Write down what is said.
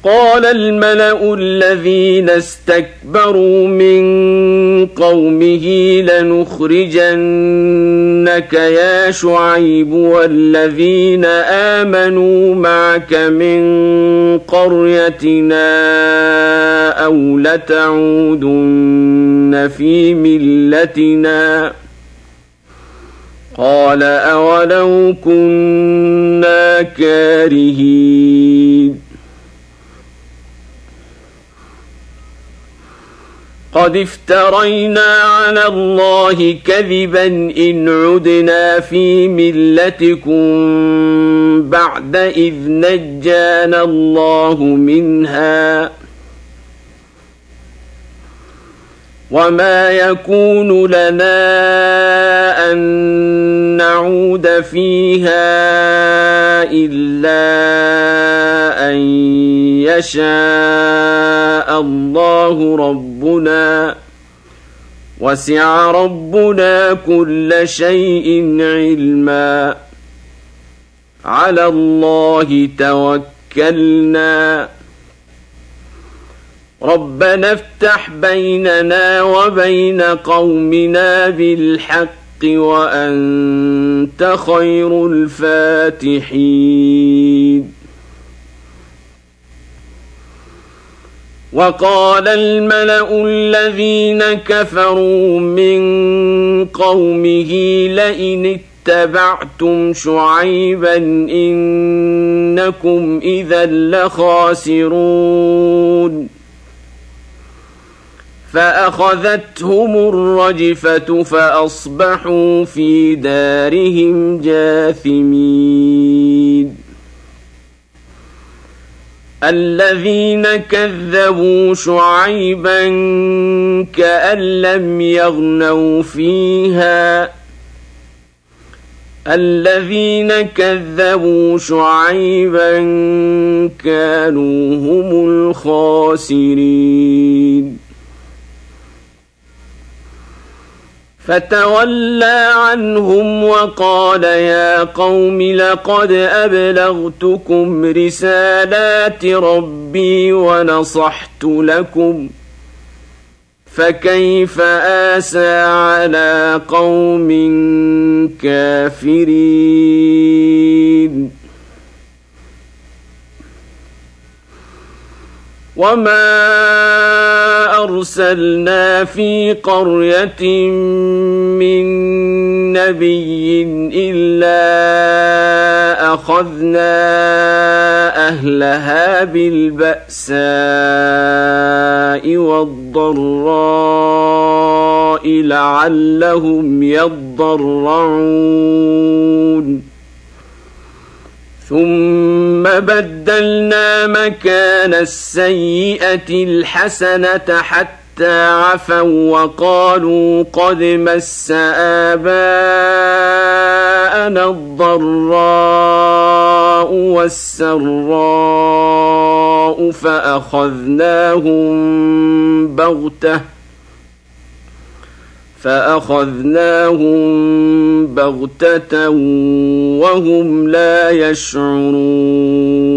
قال الملأ الذين استكبروا من قومه لنخرجنك يا شعيب والذين آمنوا معك من قريتنا أو لتعودن في ملتنا قال أولو كنا كارهين قد افترينا على الله كذبا إن عدنا في ملتكم بعد إذ نجانا الله منها وما يكون لنا أن نعود فيها إلا أن يشاء الله ربنا وسع ربنا كل شيء علما على الله توكلنا ربنا افتح بيننا وبين قومنا بالحق وأنت خير الفاتحين وقال الملأ الذين كفروا من قومه لئن اتبعتم شعيبا إنكم إذا لخاسرون فأخذتهم الرجفة فأصبحوا في دارهم جاثمين الذين كذبوا شعيبا كأن لم يغنوا فيها الذين كذبوا شعيبا كانوا هم الخاسرين فتولى عنهم وقال يا قوم لقد أبلغتكم رسالات ربي ونصحت لكم فكيف آسى على قوم كافرين وما أرسلنا في قرية من نبي إلا أخذنا أهلها بالبأساء والضراء لعلهم يضرعون ثم بدلنا مكان السيئة الحسنة حتى عفوا وقالوا قد مس آباءنا الضراء والسراء فأخذناهم بغتة وهم لا يشعرون